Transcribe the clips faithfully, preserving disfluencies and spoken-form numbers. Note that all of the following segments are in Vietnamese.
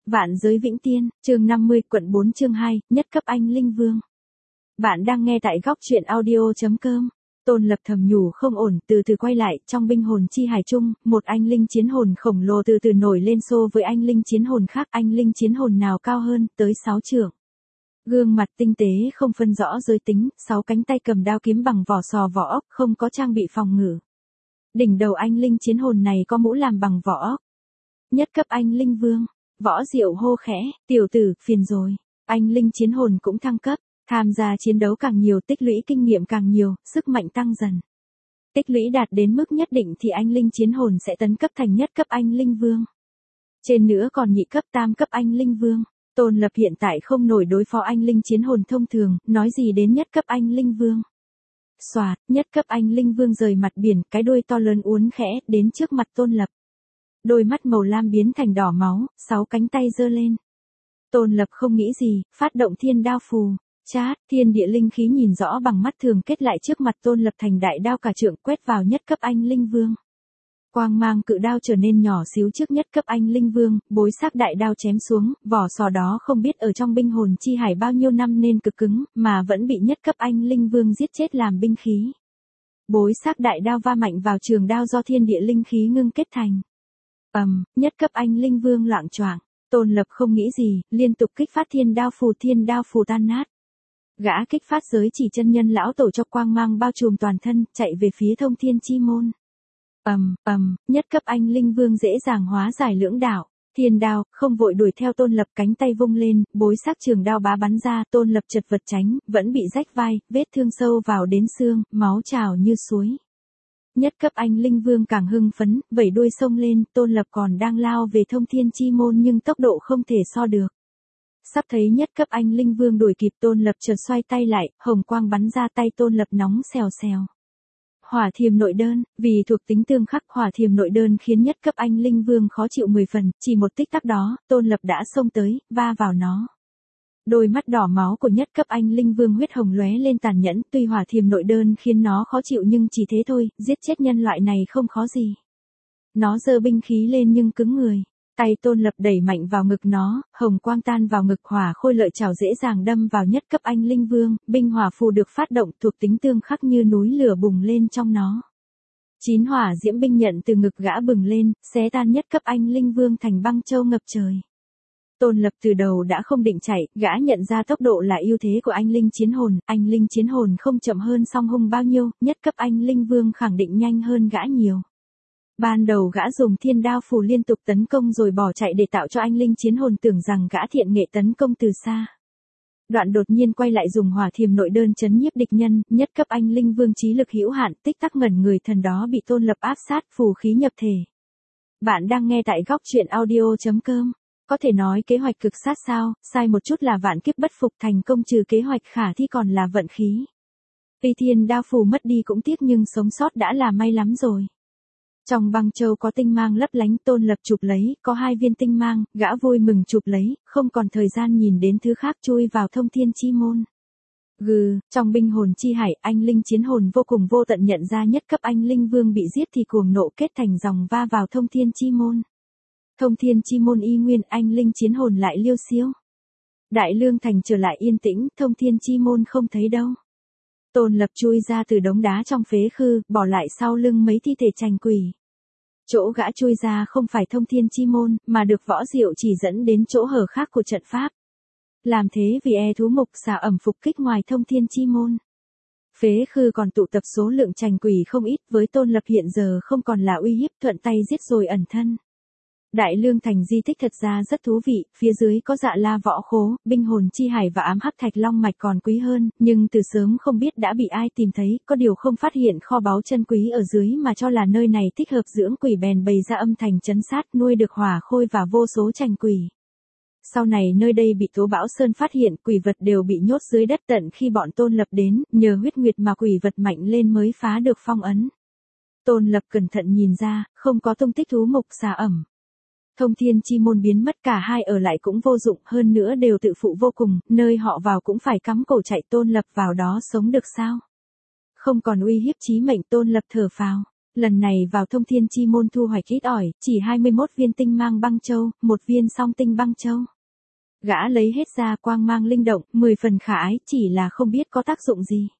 Vạn giới vĩnh tiên, chương năm mươi, quận bốn chương hai, nhất cấp anh linh vương. Bạn đang nghe tại góc truyện audio.com. Tôn Lập thầm nhủ không ổn, từ từ quay lại, trong binh hồn chi hải chung, một anh linh chiến hồn khổng lồ từ từ nổi lên xô với anh linh chiến hồn khác, anh linh chiến hồn nào cao hơn, tới sáu trượng. Gương mặt tinh tế không phân rõ giới tính, sáu cánh tay cầm đao kiếm bằng vỏ sò vỏ ốc, không có trang bị phòng ngự. Đỉnh đầu anh linh chiến hồn này có mũ làm bằng vỏ ốc. Nhất cấp anh linh vương. Võ Diệu hô khẽ, tiểu tử, phiền rồi. Anh linh chiến hồn cũng thăng cấp, tham gia chiến đấu càng nhiều, tích lũy kinh nghiệm càng nhiều, sức mạnh tăng dần. Tích lũy đạt đến mức nhất định thì anh linh chiến hồn sẽ tấn cấp thành nhất cấp anh linh vương. Trên nữa còn nhị cấp tam cấp anh linh vương. Tôn Lập hiện tại không nổi đối phó anh linh chiến hồn thông thường, nói gì đến nhất cấp anh linh vương. Xoạt, nhất cấp anh linh vương rời mặt biển, cái đuôi to lớn uốn khẽ, đến trước mặt Tôn Lập. Đôi mắt màu lam biến thành đỏ máu, sáu cánh tay giơ lên. Tôn Lập không nghĩ gì, phát động thiên đao phù. Chát, thiên địa linh khí nhìn rõ bằng mắt thường kết lại trước mặt Tôn Lập thành đại đao cả trượng quét vào nhất cấp anh linh vương. Quang mang cự đao trở nên nhỏ xíu trước nhất cấp anh linh vương, bối xác đại đao chém xuống, vỏ sò đó không biết ở trong binh hồn chi hải bao nhiêu năm nên cực cứng, mà vẫn bị nhất cấp anh linh vương giết chết làm binh khí. Bối xác đại đao va mạnh vào trường đao do thiên địa linh khí ngưng kết thành. Ầm, um, nhất cấp anh linh vương loạng choạng. Tôn Lập không nghĩ gì, liên tục kích phát thiên đao phù, thiên đao phù tan nát. Gã kích phát giới chỉ chân nhân lão tổ cho quang mang bao trùm toàn thân, chạy về phía thông thiên chi môn. Ầm, um, ầm, um, nhất cấp anh linh vương dễ dàng hóa giải lưỡng đạo. Thiên đao, không vội đuổi theo Tôn Lập, cánh tay vung lên, bối xác trường đao bá bắn ra, Tôn Lập chật vật tránh, vẫn bị rách vai, vết thương sâu vào đến xương, máu trào như suối. Nhất cấp anh linh vương càng hưng phấn, vẩy đuôi sông lên, Tôn Lập còn đang lao về thông thiên chi môn nhưng tốc độ không thể so được. Sắp thấy nhất cấp anh linh vương đuổi kịp, Tôn Lập chợt xoay tay lại, hồng quang bắn ra, tay Tôn Lập nóng xèo xèo. Hỏa thiềm nội đơn, vì thuộc tính tương khắc, hỏa thiềm nội đơn khiến nhất cấp anh linh vương khó chịu mười phần, chỉ một tích tắc đó, Tôn Lập đã xông tới, va vào nó. Đôi mắt đỏ máu của nhất cấp anh linh vương huyết hồng lóe lên tàn nhẫn, tuy hỏa thiềm nội đơn khiến nó khó chịu nhưng chỉ thế thôi, giết chết nhân loại này không khó gì. Nó giơ binh khí lên nhưng cứng người, tay Tôn Lập đẩy mạnh vào ngực nó, hồng quang tan vào ngực, hỏa khôi lợi trảo dễ dàng đâm vào nhất cấp anh linh vương, binh hỏa phù được phát động, thuộc tính tương khắc như núi lửa bùng lên trong nó. Chín hỏa diễm binh nhận từ ngực gã bừng lên, xé tan nhất cấp anh linh vương thành băng châu ngập trời. Tôn Lập từ đầu đã không định chạy, gã nhận ra tốc độ là ưu thế của anh linh chiến hồn, anh linh chiến hồn không chậm hơn song hung bao nhiêu, nhất cấp anh linh vương khẳng định nhanh hơn gã nhiều. Ban đầu gã dùng thiên đao phù liên tục tấn công rồi bỏ chạy để tạo cho anh linh chiến hồn tưởng rằng gã thiện nghệ tấn công từ xa. Đoạn đột nhiên quay lại dùng hỏa thiềm nội đơn chấn nhiếp địch nhân, nhất cấp anh linh vương trí lực hữu hạn, tích tắc ngẩn người, thần đó bị Tôn Lập áp sát, phù khí nhập thể. Bạn đang nghe tại góc truyện audio.com. Có thể nói kế hoạch cực sát sao, sai một chút là vạn kiếp bất phục, thành công trừ kế hoạch khả thi còn là vận khí. Tuy thiên đao phù mất đi cũng tiếc nhưng sống sót đã là may lắm rồi. Trong băng châu có tinh mang lấp lánh, Tôn Lập chụp lấy, có hai viên tinh mang, gã vui mừng chụp lấy, không còn thời gian nhìn đến thứ khác, chui vào thông thiên chi môn. Gừ, trong binh hồn chi hải, anh linh chiến hồn vô cùng vô tận nhận ra nhất cấp anh linh vương bị giết thì cuồng nộ kết thành dòng va vào thông thiên chi môn. Thông thiên chi môn y nguyên, anh linh chiến hồn lại liêu xiêu. Đại Lương Thành trở lại yên tĩnh, thông thiên chi môn không thấy đâu. Tôn Lập chui ra từ đống đá trong phế khư, bỏ lại sau lưng mấy thi thể trành quỷ. Chỗ gã chui ra không phải thông thiên chi môn, mà được Võ Diệu chỉ dẫn đến chỗ hở khác của trận pháp. Làm thế vì e thú mục xà ẩm phục kích ngoài thông thiên chi môn. Phế khư còn tụ tập số lượng trành quỷ không ít, với Tôn Lập hiện giờ không còn là uy hiếp, thuận tay giết rồi ẩn thân. Đại Lương Thành di tích thật ra rất thú vị, phía dưới có Dạ La Võ Khố, binh hồn chi hải và ám hắc thạch long mạch còn quý hơn, nhưng từ sớm không biết đã bị ai tìm thấy, có điều không phát hiện kho báu chân quý ở dưới mà cho là nơi này thích hợp dưỡng quỷ, bèn bày ra âm thành trấn sát, nuôi được hỏa khôi và vô số trành quỷ. Sau này nơi đây bị Tố Bão Sơn phát hiện, quỷ vật đều bị nhốt dưới đất, tận khi bọn Tôn Lập đến, nhờ huyết nguyệt mà quỷ vật mạnh lên mới phá được phong ấn. Tôn Lập cẩn thận nhìn ra, không có tung tích thú mục xà ẩm. Thông thiên chi môn biến mất, cả hai ở lại cũng vô dụng, hơn nữa đều tự phụ vô cùng, nơi họ vào cũng phải cắm cổ chạy, Tôn Lập vào đó sống được sao? Không còn uy hiếp chí mệnh, Tôn Lập thở phào. lần này vào thông thiên chi môn thu hoạch ít ỏi, chỉ hai mươi mốt viên tinh mang băng châu, một viên song tinh băng châu. Gã lấy hết ra quang mang linh động, mười phần khả ái, chỉ là không biết có tác dụng gì.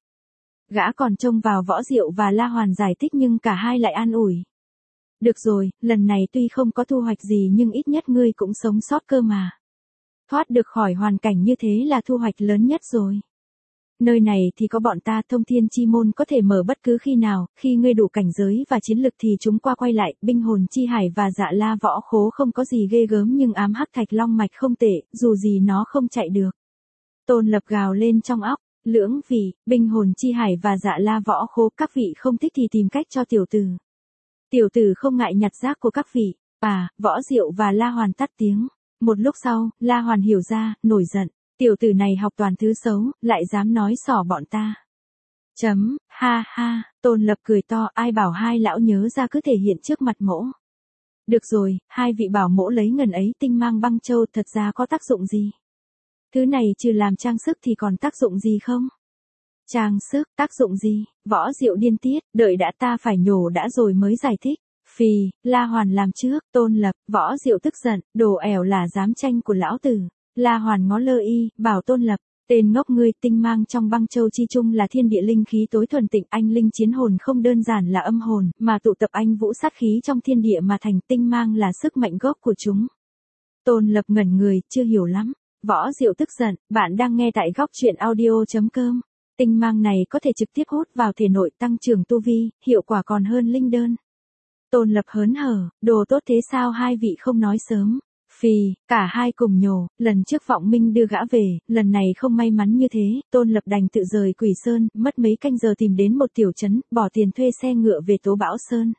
Gã còn trông vào Võ Diệu và La Hoàn giải thích nhưng cả hai lại an ủi. Được rồi, lần này tuy không có thu hoạch gì nhưng ít nhất ngươi cũng sống sót cơ mà. Thoát được khỏi hoàn cảnh như thế là thu hoạch lớn nhất rồi. Nơi này thì có bọn ta, thông thiên chi môn có thể mở bất cứ khi nào, khi ngươi đủ cảnh giới và chiến lực thì chúng qua quay lại, binh hồn chi hải và dạ la võ khố không có gì ghê gớm nhưng ám hắc thạch long mạch không tệ, dù gì nó không chạy được. Tôn Lập gào lên trong óc, lưỡng vị, binh hồn chi hải và dạ la võ khố, các vị không thích thì tìm cách cho tiểu tử. Tiểu tử không ngại nhặt rác của các vị, à, Võ Diệu và La Hoàn tắt tiếng. Một lúc sau, La Hoàn hiểu ra, nổi giận. Tiểu tử này học toàn thứ xấu, lại dám nói xỏ bọn ta. Chấm, ha ha, Tôn Lập cười to, ai bảo hai lão nhớ ra cứ thể hiện trước mặt mỗ. Được rồi, hai vị bảo mỗ lấy ngần ấy tinh mang băng châu thật ra có tác dụng gì? Thứ này trừ làm trang sức thì còn tác dụng gì không? Trang sức, tác dụng gì? Võ Diệu điên tiết, đợi đã ta phải nhổ đã rồi mới giải thích. Phì, La Hoàn làm trước, Tôn Lập, Võ Diệu tức giận, đồ ẻo là dám tranh của lão tử. La Hoàn ngó lơ y, bảo Tôn Lập, tên ngốc ngươi, tinh mang trong băng châu chi chung là thiên địa linh khí tối thuần tịnh, anh linh chiến hồn không đơn giản là âm hồn, mà tụ tập anh vũ sát khí trong thiên địa mà thành, tinh mang là sức mạnh gốc của chúng. Tôn Lập ngẩn người, chưa hiểu lắm. Võ Diệu tức giận, bạn đang nghe tại góc truyện audio.com. Tinh mang này có thể trực tiếp hút vào thể nội tăng trưởng tu vi, hiệu quả còn hơn linh đơn. Tôn Lập hớn hở, đồ tốt thế sao hai vị không nói sớm. Phì, cả hai cùng nhổ, lần trước Vọng Minh đưa gã về, lần này không may mắn như thế, Tôn Lập đành tự rời Quỷ Sơn, mất mấy canh giờ tìm đến một tiểu trấn, bỏ tiền thuê xe ngựa về Tố Bão Sơn.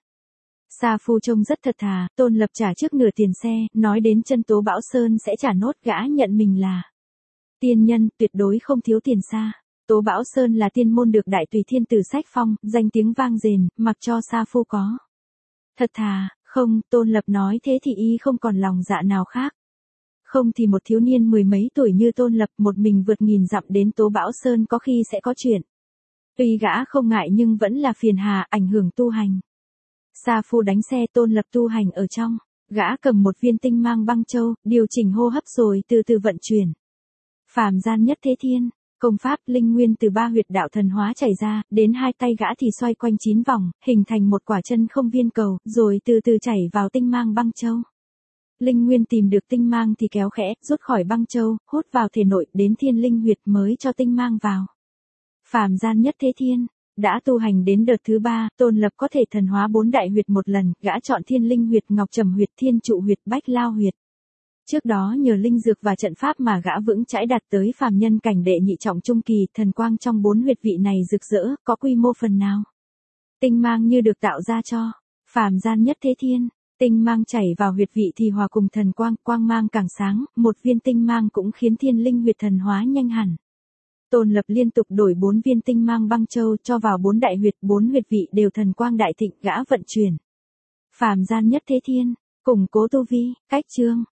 Sa Phu trông rất thật thà, Tôn Lập trả trước nửa tiền xe, nói đến chân Tố Bão Sơn sẽ trả nốt, gã nhận mình là tiên nhân, tuyệt đối không thiếu tiền xa. Tố Bão Sơn là tiên môn được Đại Tùy Thiên Tử sách phong, danh tiếng vang dền, mặc cho Sa Phu có. Thật thà, không, Tôn Lập nói thế thì y không còn lòng dạ nào khác. Không thì một thiếu niên mười mấy tuổi như Tôn Lập một mình vượt nghìn dặm đến Tố Bão Sơn có khi sẽ có chuyện. Tuy gã không ngại nhưng vẫn là phiền hà, ảnh hưởng tu hành. Sa Phu đánh xe, Tôn Lập tu hành ở trong, gã cầm một viên tinh mang băng châu, điều chỉnh hô hấp rồi từ từ vận chuyển. Phàm gian nhất thế thiên, công pháp linh nguyên từ ba huyệt đạo thần hóa chảy ra, đến hai tay gã thì xoay quanh chín vòng, hình thành một quả chân không viên cầu, rồi từ từ chảy vào tinh mang băng châu. Linh nguyên tìm được tinh mang thì kéo khẽ, rút khỏi băng châu, hút vào thể nội, đến thiên linh huyệt mới cho tinh mang vào. Phàm gian nhất thế thiên. Đã tu hành đến đợt thứ ba, Tôn Lập có thể thần hóa bốn đại huyệt một lần, gã chọn thiên linh huyệt, ngọc trầm huyệt, thiên trụ huyệt, bách lao huyệt. Trước đó nhờ linh dược và trận pháp mà gã vững chãi đạt tới phàm nhân cảnh đệ nhị trọng trung kỳ, thần quang trong bốn huyệt vị này rực rỡ, có quy mô phần nào. Tinh mang như được tạo ra cho phàm gian nhất thế thiên, tinh mang chảy vào huyệt vị thì hòa cùng thần quang, quang mang càng sáng, một viên tinh mang cũng khiến thiên linh huyệt thần hóa nhanh hẳn. Tôn Lập liên tục đổi bốn viên tinh mang băng châu cho vào bốn đại huyệt, bốn huyệt vị đều thần quang đại thịnh, gã vận chuyển. Phàm gian nhất thế thiên, củng cố tu vi, cách chương.